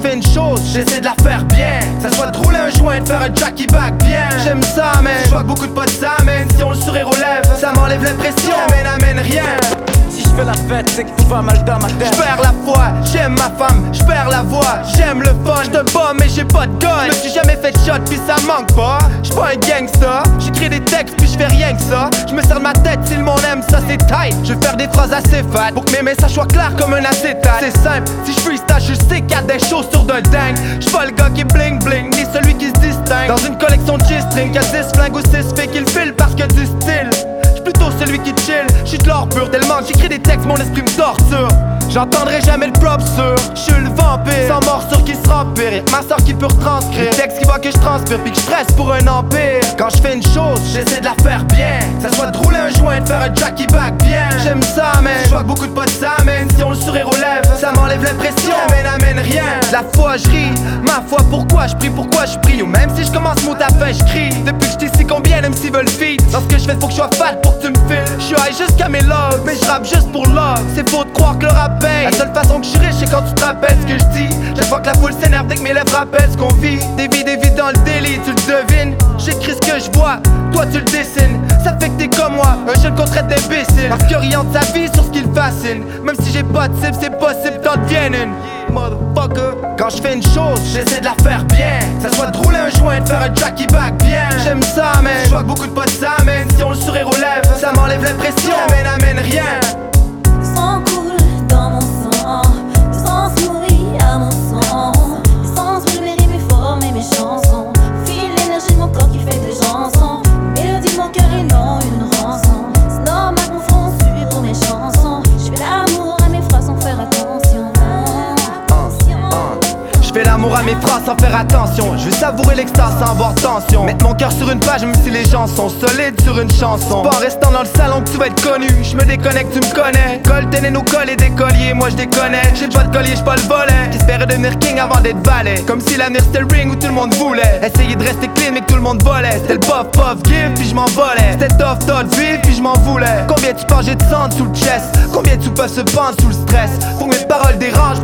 fais une chose, j'essaie de la faire bien. Ça soit de rouler un joint, de faire un Jackie back bien. J'aime ça, man. Je vois que beaucoup de potes s'amènent. Si on le sourire aux lèvres, ça m'enlève l'impression. Amène rien. Si je fais la fête, c'est qu'il faut faire mal dans ma tête. J'perds la foi, j'aime ma femme, j'perds la voix, j'aime le fun. J'te bats mais j'ai pas de gun. J'me suis jamais fait shot pis ça manque pas. J'suis pas un gangsta, j'écris des textes puis j'fais rien que ça. J'me serre ma tête si le monde aime ça c'est tight. Je vais faire des phrases assez fat pour que mes messages soient clairs comme un acétate. C'est simple, si j'freestyle je sais qu'il y a des chaussures d'un dingue. J'suis pas le gars qui bling bling, ni celui qui se distingue. Dans une collection de G-string, y'a 10 flingues ou 6 filles qui le filent parce que du style. Plutôt celui qui chill, j'suis de l'or pur. Tellement que j'écris des textes, mon esprit me torture. J'entendrai jamais le prop sur. J'suis le vampire, sans morsure qui se rempire. Y'a que ma soeur qui peut retranscrire. Les textes qui voient que j'transpire puis que j'stresse pour un empire. Quand j'fais une chose, j'essaie de la faire bien. Que ça soit de rouler un joint, de faire un Jackie back bien. J'aime ça, man. J'vois que beaucoup de potes s'amènent. Si on le sourire aux lèvres, ça m'enlève l'impression. Amène rien. La foi j'ris, ma foi pourquoi j'prie, pourquoi j'prie. Ou même si j'commence mot à fin j'crie. Depuis que j't'ai si combien d'MC veulent feat. Dans ce que j'fais faut que j'sois fat pour que tu me files. J'suis high jusqu'à mes logs, mais j'rappe juste pour love. C'est faux de croire que le rap paye. La seule façon que j'suis riche c'est quand tu te rappelles ce que j'dis. Chaque fois que la foule s'énerve dès que mes lèvres rappellent ce qu'on vit. Des vies dans le délit, tu le devines. J'écris ce que j'vois, toi tu le dessines. Ça fait que t'es comme moi, un jeune qu'on traite d'imbécile. Parce qu'il oriente sa vie sur ce qui le fascine. Même si j'ai pas de cible, c'est possible t'en deviennes une. Motherfucker. Quand j'fais une chose, j'essaie de la faire bien. Que ça soit de rouler un joint, de faire un Jackie back bien. J'aime ça, man. J'vois que beaucoup de potes s'amènent. Si on le sourire aux lèvres, ça m'enlève l'impression. Amène rien. Le sang coule dans mon sang, le sang se nourrit à mon sang. Le sang brûle mes rimes et forme mes chansons. File l'énergie de mon corps qui fait des chansons. Une mélodie de mon cœur et non une rançon. C'est normal que mon front suit pour mes chansons. Je fais l'amour à mes phrases sans faire attention. J'fais l'amour à mes phrases sans faire attention. Je veux savourer l'extase sans avoir tension. Mettre mon cœur sur une page même si les gens sont solides sur une chanson. Pas en restant dans le salon que tu vas être connu. J'me déconnecte, tu me connais. Colten et nos cols et des colliers, moi j'déconnecte. J'ai pas de collier, j'pas le volet. J'espérais devenir king avant d'être valet. Comme si l'avenir c'était le ring où tout le monde voulait. Essayer de rester clean mais que tout le monde volait. C'était le puff puff give puis j'm'envolais. C'était tough tough vive puis j'm'en voulais. Combien tu penses j'ai de sang sous le chest? Combien tu peux se pendre sous le stress? Pour que mes paroles dérangent,